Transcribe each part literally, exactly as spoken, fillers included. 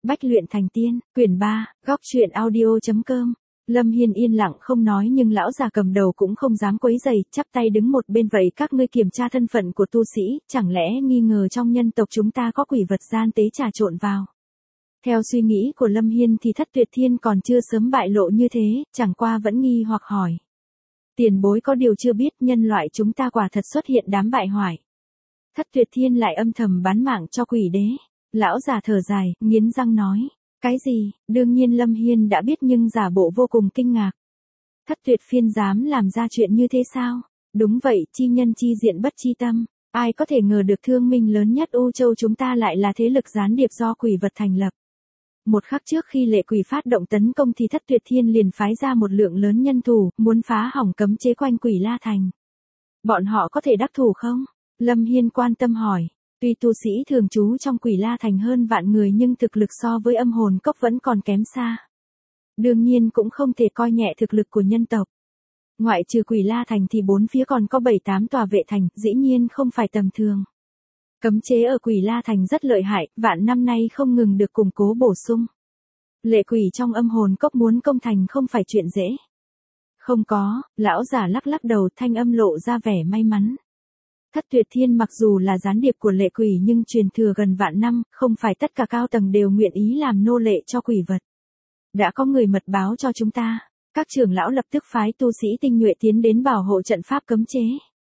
Bách luyện thành tiên, quyển ba, góc truyện audio.com. Lâm Hiên yên lặng không nói nhưng lão già cầm đầu cũng không dám quấy rầy, chắp tay đứng một bên. Vậy các ngươi kiểm tra thân phận của tu sĩ, chẳng lẽ nghi ngờ trong nhân tộc chúng ta có quỷ vật gian tế trà trộn vào? Theo suy nghĩ của Lâm Hiên thì Thất Tuyệt Thiên còn chưa sớm bại lộ như thế, chẳng qua vẫn nghi hoặc hỏi. Tiền bối có điều chưa biết, nhân loại chúng ta quả thật xuất hiện đám bại hoại. Thất Tuyệt Thiên lại âm thầm bán mạng cho quỷ đế. Lão già thở dài, nghiến răng nói. Cái gì? Đương nhiên Lâm Hiên đã biết nhưng giả bộ vô cùng kinh ngạc. Thất Tuyệt Phiên dám làm ra chuyện như thế sao? Đúng vậy, chi nhân chi diện bất chi tâm. Ai có thể ngờ được thương minh lớn nhất U Châu chúng ta lại là thế lực gián điệp do quỷ vật thành lập. Một khắc trước khi lệ quỷ phát động tấn công thì Thất Tuyệt Thiên liền phái ra một lượng lớn nhân thủ, muốn phá hỏng cấm chế quanh Quỷ La Thành. Bọn họ có thể đắc thủ không? Lâm Hiên quan tâm hỏi. Tuy tu sĩ thường trú trong Quỷ La Thành hơn vạn người nhưng thực lực so với âm hồn cốc vẫn còn kém xa. Đương nhiên cũng không thể coi nhẹ thực lực của nhân tộc. Ngoại trừ Quỷ La Thành thì bốn phía còn có bảy tám tòa vệ thành, dĩ nhiên không phải tầm thường. Cấm chế ở Quỷ La Thành rất lợi hại, vạn năm nay không ngừng được củng cố bổ sung. Lệ quỷ trong âm hồn cốc muốn công thành không phải chuyện dễ. Không có, lão giả lắc lắc đầu, thanh âm lộ ra vẻ may mắn. Thất Tuyệt Thiên mặc dù là gián điệp của lệ quỷ nhưng truyền thừa gần vạn năm, không phải tất cả cao tầng đều nguyện ý làm nô lệ cho quỷ vật. Đã có người mật báo cho chúng ta, các trưởng lão lập tức phái tu sĩ tinh nhuệ tiến đến bảo hộ trận pháp cấm chế.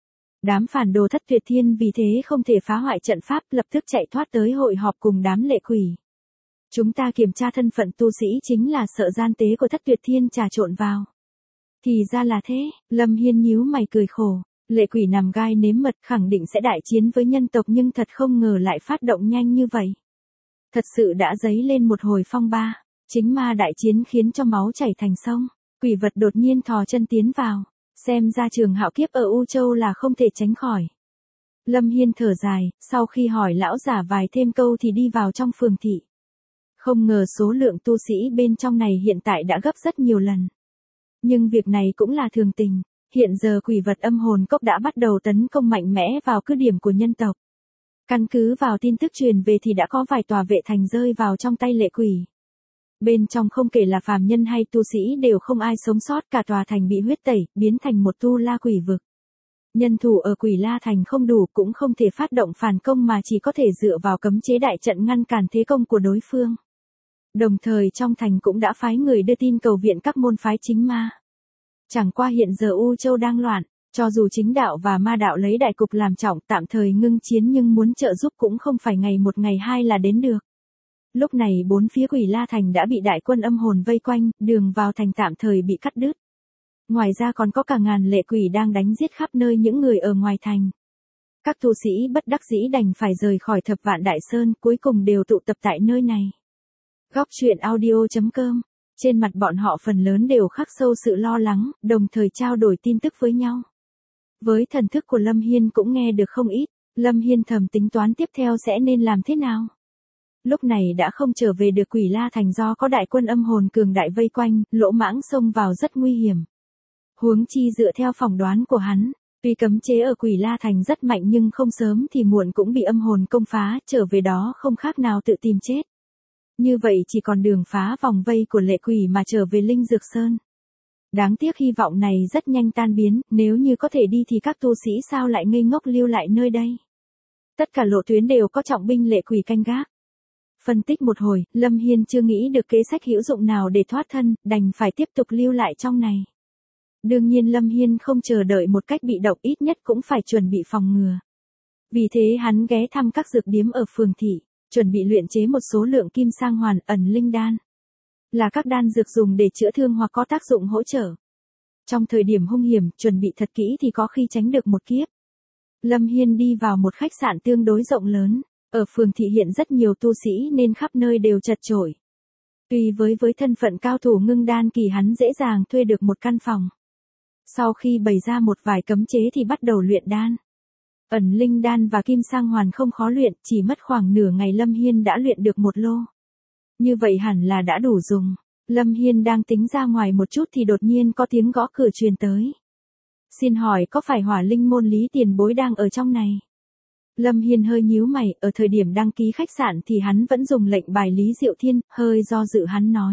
Đám phản đồ Thất Tuyệt Thiên vì thế không thể phá hoại trận pháp, lập tức chạy thoát tới hội họp cùng đám lệ quỷ. Chúng ta kiểm tra thân phận tu sĩ chính là sợ gian tế của Thất Tuyệt Thiên trà trộn vào. Thì ra là thế, Lâm Hiên nhíu mày cười khổ. Lệ quỷ nằm gai nếm mật khẳng định sẽ đại chiến với nhân tộc nhưng thật không ngờ lại phát động nhanh như vậy. Thật sự đã dấy lên một hồi phong ba. Chính ma đại chiến khiến cho máu chảy thành sông. Quỷ vật đột nhiên thò chân tiến vào. Xem ra trường hạo kiếp ở U Châu là không thể tránh khỏi. Lâm Hiên thở dài, sau khi hỏi lão giả vài thêm câu thì đi vào trong phường thị. Không ngờ số lượng tu sĩ bên trong này hiện tại đã gấp rất nhiều lần. Nhưng việc này cũng là thường tình. Hiện giờ quỷ vật âm hồn cốc đã bắt đầu tấn công mạnh mẽ vào cứ điểm của nhân tộc. Căn cứ vào tin tức truyền về thì đã có vài tòa vệ thành rơi vào trong tay lệ quỷ. Bên trong không kể là phàm nhân hay tu sĩ đều không ai sống sót, cả tòa thành bị huyết tẩy, biến thành một tu la quỷ vực. Nhân thủ ở Quỷ La Thành không đủ cũng không thể phát động phản công mà chỉ có thể dựa vào cấm chế đại trận ngăn cản thế công của đối phương. Đồng thời trong thành cũng đã phái người đưa tin cầu viện các môn phái chính ma. Chẳng qua hiện giờ U Châu đang loạn, cho dù chính đạo và ma đạo lấy đại cục làm trọng tạm thời ngưng chiến nhưng muốn trợ giúp cũng không phải ngày một ngày hai là đến được. Lúc này bốn phía Quỷ La Thành đã bị đại quân âm hồn vây quanh, đường vào thành tạm thời bị cắt đứt. Ngoài ra còn có cả ngàn lệ quỷ đang đánh giết khắp nơi những người ở ngoài thành. Các tu sĩ bất đắc dĩ đành phải rời khỏi Thập Vạn Đại Sơn, cuối cùng đều tụ tập tại nơi này. Góc truyện audio.com. Trên mặt bọn họ phần lớn đều khắc sâu sự lo lắng, đồng thời trao đổi tin tức với nhau. Với thần thức của Lâm Hiên cũng nghe được không ít, Lâm Hiên thầm tính toán tiếp theo sẽ nên làm thế nào. Lúc này đã không trở về được Quỷ La Thành do có đại quân âm hồn cường đại vây quanh, lỗ mãng xông vào rất nguy hiểm. Huống chi dựa theo phỏng đoán của hắn, tuy cấm chế ở Quỷ La Thành rất mạnh nhưng không sớm thì muộn cũng bị âm hồn công phá, trở về đó không khác nào tự tìm chết. Như vậy chỉ còn đường phá vòng vây của lệ quỷ mà trở về Linh Dược Sơn. Đáng tiếc hy vọng này rất nhanh tan biến, nếu như có thể đi thì các tu sĩ sao lại ngây ngốc lưu lại nơi đây. Tất cả lộ tuyến đều có trọng binh lệ quỷ canh gác. Phân tích một hồi, Lâm Hiên chưa nghĩ được kế sách hữu dụng nào để thoát thân, đành phải tiếp tục lưu lại trong này. Đương nhiên Lâm Hiên không chờ đợi một cách bị động, ít nhất cũng phải chuẩn bị phòng ngừa. Vì thế hắn ghé thăm các dược điếm ở phường thị, chuẩn bị luyện chế một số lượng kim sang hoàn ẩn linh đan. Là các đan dược dùng để chữa thương hoặc có tác dụng hỗ trợ. Trong thời điểm hung hiểm, chuẩn bị thật kỹ thì có khi tránh được một kiếp. Lâm Hiên đi vào một khách sạn tương đối rộng lớn. Ở phường thị hiện rất nhiều tu sĩ nên khắp nơi đều chật chội. Tuy với với thân phận cao thủ ngưng đan kỳ hắn dễ dàng thuê được một căn phòng. Sau khi bày ra một vài cấm chế thì bắt đầu luyện đan. Ẩn linh đan và kim sang hoàn không khó luyện, chỉ mất khoảng nửa ngày Lâm Hiên đã luyện được một lô. Như vậy hẳn là đã đủ dùng. Lâm Hiên đang tính ra ngoài một chút thì đột nhiên có tiếng gõ cửa truyền tới. Xin hỏi có phải Hỏa Linh môn Lý tiền bối đang ở trong này? Lâm Hiên hơi nhíu mày, ở thời điểm đăng ký khách sạn thì hắn vẫn dùng lệnh bài Lý Diệu Thiên, hơi do dự hắn nói.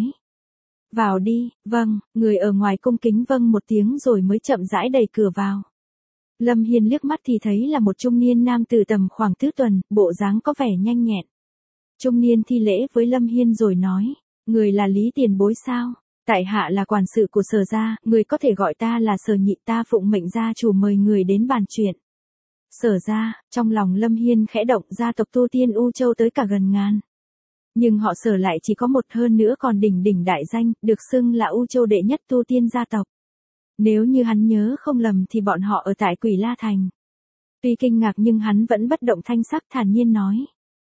Vào đi, vâng, người ở ngoài cung kính vâng một tiếng rồi mới chậm rãi đẩy cửa vào. Lâm Hiên liếc mắt thì thấy là một trung niên nam tử tầm khoảng tứ tuần, bộ dáng có vẻ nhanh nhẹn. Trung niên thi lễ với Lâm Hiên rồi nói, người là Lý tiền bối sao? Tại hạ là quản sự của Sở gia, người có thể gọi ta là Sở nhị, ta phụng mệnh gia chủ mời người đến bàn chuyện. Sở gia, trong lòng Lâm Hiên khẽ động, gia tộc tu tiên U Châu tới cả gần ngàn. Nhưng họ Sở lại chỉ có một, hơn nữa còn đỉnh đỉnh đại danh, được xưng là U Châu đệ nhất tu tiên gia tộc. Nếu như hắn nhớ không lầm thì bọn họ ở tại Quỷ La Thành. Tuy kinh ngạc nhưng hắn vẫn bất động thanh sắc, thản nhiên nói.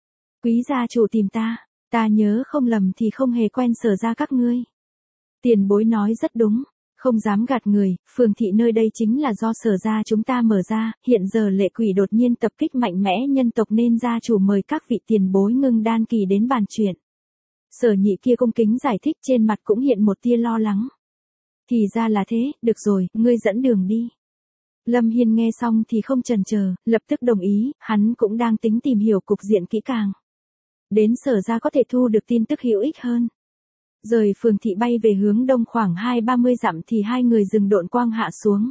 Quý gia chủ tìm ta, ta nhớ không lầm thì không hề quen Sở gia các ngươi. Tiền bối nói rất đúng, không dám gạt người, phường thị nơi đây chính là do Sở gia chúng ta mở ra, hiện giờ lệ quỷ đột nhiên tập kích mạnh mẽ nhân tộc nên gia chủ mời các vị tiền bối ngưng đan kỳ đến bàn chuyện. Sở nhị kia cung kính giải thích, trên mặt cũng hiện một tia lo lắng. Thì ra là thế, được rồi, ngươi dẫn đường đi. Lâm Hiên nghe xong thì không chần chờ, lập tức đồng ý, hắn cũng đang tính tìm hiểu cục diện kỹ càng. Đến Sở gia có thể thu được tin tức hữu ích hơn. Rời phường thị bay về hướng đông khoảng hai ba mươi dặm thì hai người dừng độn quang hạ xuống.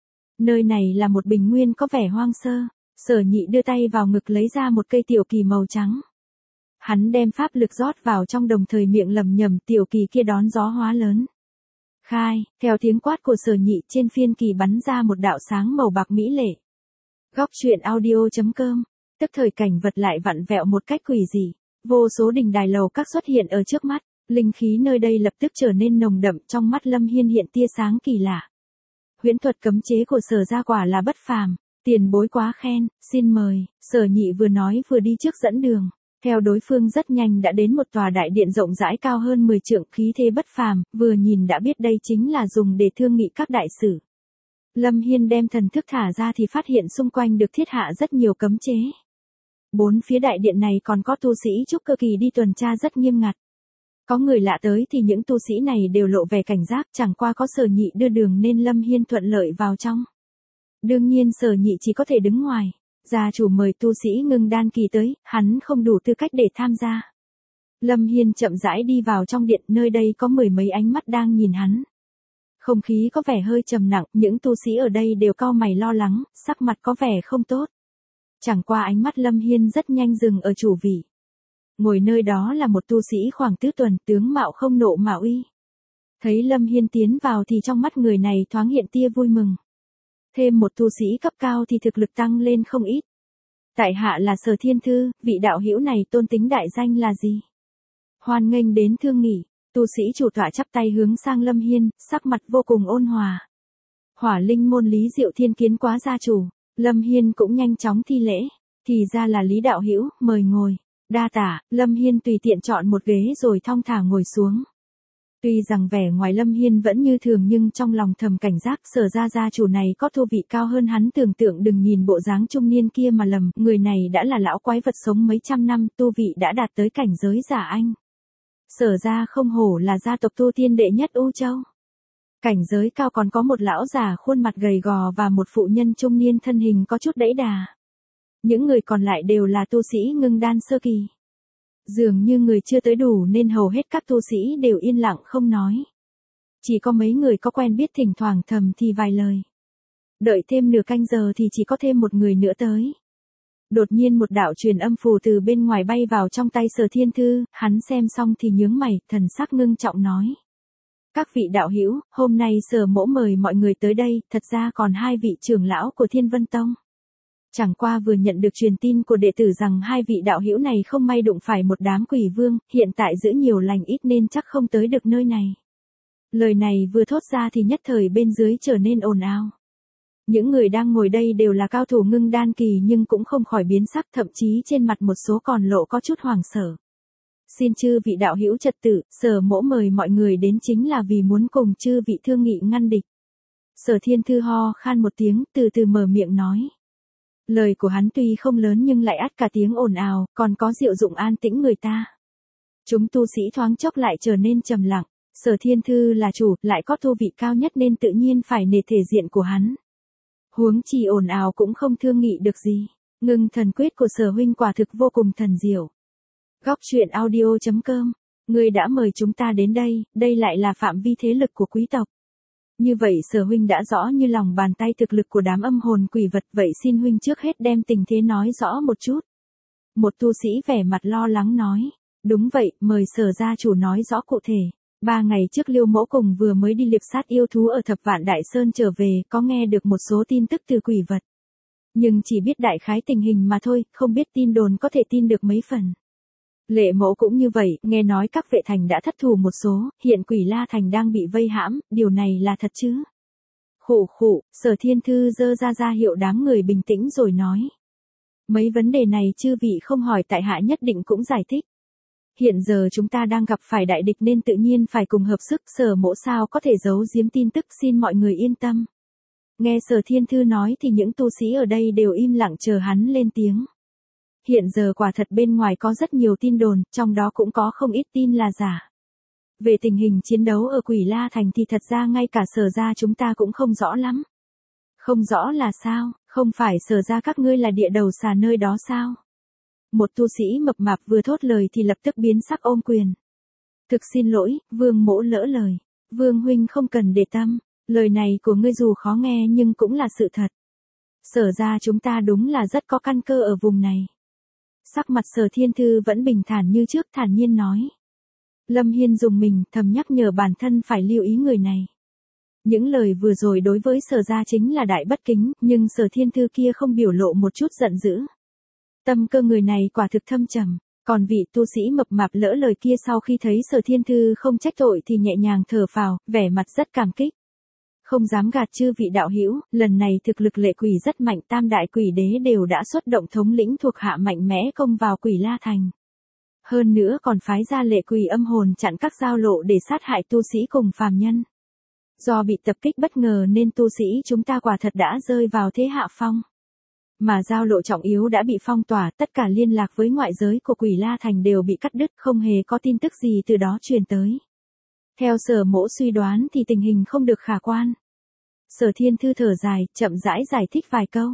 Nơi này là một bình nguyên có vẻ hoang sơ. Sở nhị đưa tay vào ngực lấy ra một cây tiểu kỳ màu trắng. Hắn đem pháp lực rót vào trong, đồng thời miệng lẩm nhẩm, tiểu kỳ kia đón gió hóa lớn. Khai, theo tiếng quát của Sở nhị, trên phiên kỳ bắn ra một đạo sáng màu bạc mỹ lệ. Góc truyện audio chấm com, tức thời cảnh vật lại vặn vẹo một cách quỷ dị. Vô số đình đài lầu các xuất hiện ở trước mắt. Linh khí nơi đây lập tức trở nên nồng đậm, trong mắt Lâm Hiên hiện tia sáng kỳ lạ. Huyễn thuật cấm chế của Sở gia quả là bất phàm, tiền bối quá khen, xin mời. Sở nhị vừa nói vừa đi trước dẫn đường. Theo đối phương rất nhanh đã đến một tòa đại điện rộng rãi cao hơn mười trượng, khí thế bất phàm, vừa nhìn đã biết đây chính là dùng để thương nghị các đại sử. Lâm Hiên đem thần thức thả ra thì phát hiện xung quanh được thiết hạ rất nhiều cấm chế. Bốn phía đại điện này còn có tu sĩ trúc cơ kỳ đi tuần tra rất nghiêm ngặt. Có người lạ tới thì những tu sĩ này đều lộ vẻ cảnh giác, chẳng qua có Sở nhị đưa đường nên Lâm Hiên thuận lợi vào trong. Đương nhiên Sở nhị chỉ có thể đứng ngoài. Gia chủ mời tu sĩ ngưng đan kỳ tới, hắn không đủ tư cách để tham gia. Lâm Hiên chậm rãi đi vào trong điện, nơi đây có mười mấy ánh mắt đang nhìn hắn. Không khí có vẻ hơi trầm nặng, những tu sĩ ở đây đều cau mày lo lắng, sắc mặt có vẻ không tốt. Chẳng qua ánh mắt Lâm Hiên rất nhanh dừng ở chủ vị. Ngồi nơi đó là một tu sĩ khoảng tứ tuần, tướng mạo không nộ mà uy. Thấy Lâm Hiên tiến vào thì trong mắt người này thoáng hiện tia vui mừng. Thêm một tu sĩ cấp cao thì thực lực tăng lên không ít. Tại hạ là Sở Thiên Thư, vị đạo hữu này tôn tính đại danh là gì? Hoan nghênh đến thương nghị, tu sĩ chủ tọa chắp tay hướng sang Lâm Hiên, sắc mặt vô cùng ôn hòa. Hỏa linh môn Lý Diệu Thiên kiến quá gia chủ, Lâm Hiên cũng nhanh chóng thi lễ, thì ra là Lý đạo hữu, mời ngồi. Đa tả, Lâm Hiên tùy tiện chọn một ghế rồi thong thả ngồi xuống. Tuy rằng vẻ ngoài Lâm Hiên vẫn như thường nhưng trong lòng thầm cảnh giác, Sở gia gia chủ này có tu vị cao hơn hắn tưởng tượng, đừng nhìn bộ dáng trung niên kia mà lầm, người này đã là lão quái vật sống mấy trăm năm, tu vị đã đạt tới cảnh giới giả anh. Sở gia không hổ là gia tộc tu tiên đệ nhất U Châu. Cảnh giới cao, còn có một lão già khuôn mặt gầy gò và một phụ nhân trung niên thân hình có chút đẫy đà. Những người còn lại đều là tu sĩ ngưng đan sơ kỳ. Dường như người chưa tới đủ nên hầu hết các tu sĩ đều yên lặng không nói. Chỉ có mấy người có quen biết thỉnh thoảng thầm thì vài lời. Đợi thêm nửa canh giờ thì chỉ có thêm một người nữa tới. Đột nhiên một đạo truyền âm phù từ bên ngoài bay vào trong tay Sở Thiên Thư, hắn xem xong thì nhướng mày, thần sắc ngưng trọng nói. Các vị đạo hữu, hôm nay Sở mỗ mời mọi người tới đây, thật ra còn hai vị trưởng lão của Thiên Vân Tông. Chẳng qua vừa nhận được truyền tin của đệ tử rằng hai vị đạo hữu này không may đụng phải một đám quỷ vương, hiện tại giữ nhiều lành ít nên chắc không tới được nơi này. Lời này vừa thốt ra thì nhất thời bên dưới trở nên ồn ào. Những người đang ngồi đây đều là cao thủ ngưng đan kỳ nhưng cũng không khỏi biến sắc, thậm chí trên mặt một số còn lộ có chút hoảng sợ. Xin chư vị đạo hữu trật tự, Sở mỗ mời mọi người đến chính là vì muốn cùng chư vị thương nghị ngăn địch. Sở Thiên Thư ho khan một tiếng, từ từ mở miệng nói. Lời của hắn tuy không lớn nhưng lại át cả tiếng ồn ào, còn có diệu dụng an tĩnh người ta. Chúng tu sĩ thoáng chốc lại trở nên trầm lặng, Sở Thiên Thư là chủ, lại có tu vị cao nhất nên tự nhiên phải nể thể diện của hắn. Huống chi ồn ào cũng không thương nghị được gì. Ngưng thần quyết của Sở huynh quả thực vô cùng thần diệu. Góc truyện audio chấm com. Ngươi đã mời chúng ta đến đây, đây lại là phạm vi thế lực của quý tộc. Như vậy Sở huynh đã rõ như lòng bàn tay thực lực của đám âm hồn quỷ vật, vậy xin huynh trước hết đem tình thế nói rõ một chút. Một tu sĩ vẻ mặt lo lắng nói. Đúng vậy, mời Sở gia chủ nói rõ cụ thể. Ba ngày trước Liêu Mỗ cùng vừa mới đi liệp sát yêu thú ở Thập Vạn Đại Sơn trở về, có nghe được một số tin tức từ quỷ vật. Nhưng chỉ biết đại khái tình hình mà thôi, không biết tin đồn có thể tin được mấy phần. Lệ Mỗ cũng như vậy, nghe nói các vệ thành đã thất thủ một số, hiện Quỷ La Thành đang bị vây hãm, điều này là thật chứ? Khụ khụ, Sở Thiên Thư giơ ra ra hiệu đám người bình tĩnh rồi nói. Mấy vấn đề này chư vị không hỏi tại hạ nhất định cũng giải thích. Hiện giờ chúng ta đang gặp phải đại địch nên tự nhiên phải cùng hợp sức, Sở Mỗ sao có thể giấu giếm tin tức, xin mọi người yên tâm. Nghe Sở Thiên Thư nói thì những tu sĩ ở đây đều im lặng chờ hắn lên tiếng. Hiện giờ quả thật bên ngoài có rất nhiều tin đồn, trong đó cũng có không ít tin là giả. Về tình hình chiến đấu ở Quỷ La Thành thì thật ra ngay cả Sở gia chúng ta cũng không rõ lắm. Không rõ là sao, không phải Sở gia các ngươi là địa đầu xà nơi đó sao? Một tu sĩ mập mạp vừa thốt lời thì lập tức biến sắc ôm quyền. Thực xin lỗi, Vương Mỗ lỡ lời. Vương huynh không cần để tâm, lời này của ngươi dù khó nghe nhưng cũng là sự thật. Sở gia chúng ta đúng là rất có căn cơ ở vùng này. Sắc mặt Sở Thiên Thư vẫn bình thản như trước, thản nhiên nói. Lâm Hiên dùng mình thầm nhắc nhở bản thân phải lưu ý người này. Những lời vừa rồi đối với Sở gia chính là đại bất kính, nhưng Sở Thiên Thư kia không biểu lộ một chút giận dữ. Tâm cơ người này quả thực thâm trầm, còn vị tu sĩ mập mạp lỡ lời kia sau khi thấy Sở Thiên Thư không trách tội thì nhẹ nhàng thở phào, vẻ mặt rất cảm kích. Không dám gạt chư vị đạo hữu, lần này thực lực lệ quỷ rất mạnh, tam đại quỷ đế đều đã xuất động thống lĩnh thuộc hạ mạnh mẽ công vào Quỷ La Thành. Hơn nữa còn phái ra lệ quỷ âm hồn chặn các giao lộ để sát hại tu sĩ cùng phàm nhân. Do bị tập kích bất ngờ nên tu sĩ chúng ta quả thật đã rơi vào thế hạ phong. Mà giao lộ trọng yếu đã bị phong tỏa, tất cả liên lạc với ngoại giới của Quỷ La Thành đều bị cắt đứt, không hề có tin tức gì từ đó truyền tới. Theo Sở Mỗ suy đoán thì tình hình không được khả quan. Sở Thiên Thư thở dài, chậm rãi giải thích vài câu.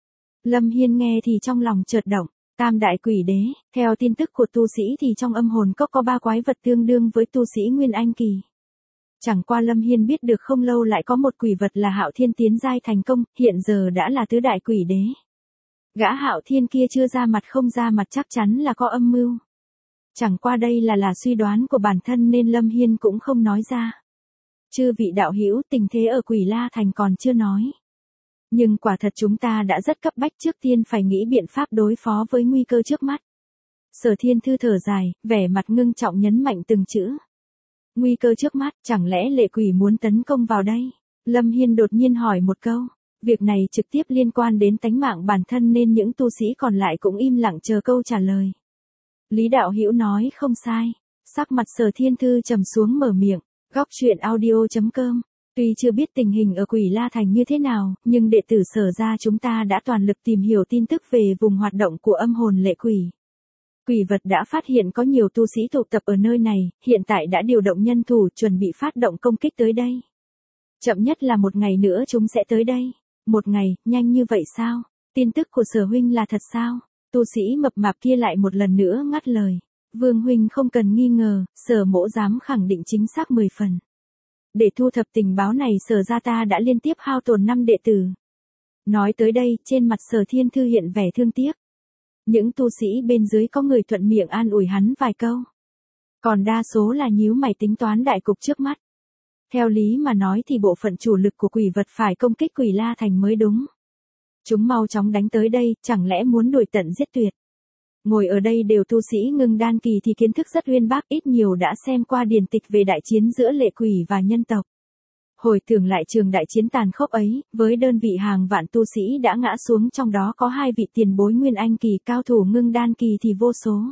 Lâm Hiên nghe thì trong lòng chợt động, tam đại quỷ đế, theo tin tức của tu sĩ thì trong âm hồn cốc có ba quái vật tương đương với tu sĩ Nguyên Anh Kỳ. Chẳng qua Lâm Hiên biết được không lâu lại có một quỷ vật là Hạo Thiên tiến giai thành công, hiện giờ đã là tứ đại quỷ đế. Gã Hạo Thiên kia chưa ra mặt không ra mặt chắc chắn là có âm mưu. Chẳng qua đây là là suy đoán của bản thân nên Lâm Hiên cũng không nói ra. Chư vị đạo hữu, tình thế ở Quỷ La Thành còn chưa nói. Nhưng quả thật chúng ta đã rất cấp bách, trước tiên phải nghĩ biện pháp đối phó với nguy cơ trước mắt. Sở Thiên Thư thở dài, vẻ mặt ngưng trọng nhấn mạnh từng chữ. Nguy cơ trước mắt, chẳng lẽ lệ quỷ muốn tấn công vào đây? Lâm Hiên đột nhiên hỏi một câu. Việc này trực tiếp liên quan đến tánh mạng bản thân nên những tu sĩ còn lại cũng im lặng chờ câu trả lời. Lý đạo hữu nói không sai. Sắc mặt Sở Thiên Thư trầm xuống mở miệng. Góc truyện audio chấm com. Tuy chưa biết tình hình ở Quỷ La Thành như thế nào, nhưng đệ tử Sở gia chúng ta đã toàn lực tìm hiểu tin tức về vùng hoạt động của âm hồn lệ quỷ. Quỷ vật đã phát hiện có nhiều tu sĩ tụ tập ở nơi này, hiện tại đã điều động nhân thủ chuẩn bị phát động công kích tới đây. Chậm nhất là một ngày nữa chúng sẽ tới đây. Một ngày, nhanh như vậy sao? Tin tức của Sở huynh là thật sao? Tu sĩ mập mạp kia lại một lần nữa ngắt lời. Vương huynh không cần nghi ngờ, Sở Mỗ dám khẳng định chính xác mười phần. Để thu thập tình báo này Sở gia ta đã liên tiếp hao tổn năm đệ tử. Nói tới đây, trên mặt Sở Thiên Thư hiện vẻ thương tiếc. Những tu sĩ bên dưới có người thuận miệng an ủi hắn vài câu. Còn đa số là nhíu mày tính toán đại cục trước mắt. Theo lý mà nói thì bộ phận chủ lực của quỷ vật phải công kích Quỷ La Thành mới đúng. Chúng mau chóng đánh tới đây, chẳng lẽ muốn đuổi tận giết tuyệt. Ngồi ở đây đều tu sĩ ngưng đan kỳ thì kiến thức rất uyên bác, ít nhiều đã xem qua điển tịch về đại chiến giữa lệ quỷ và nhân tộc. Hồi tưởng lại trường đại chiến tàn khốc ấy, với đơn vị hàng vạn tu sĩ đã ngã xuống, trong đó có hai vị tiền bối Nguyên Anh kỳ, cao thủ ngưng đan kỳ thì vô số.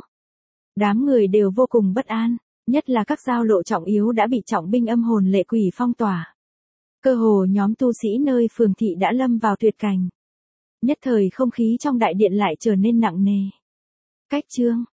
Đám người đều vô cùng bất an, nhất là các giao lộ trọng yếu đã bị trọng binh âm hồn lệ quỷ phong tỏa. Cơ hồ nhóm tu sĩ nơi phường thị đã lâm vào tuyệt cảnh. Nhất thời không khí trong đại điện lại trở nên nặng nề. Cách chương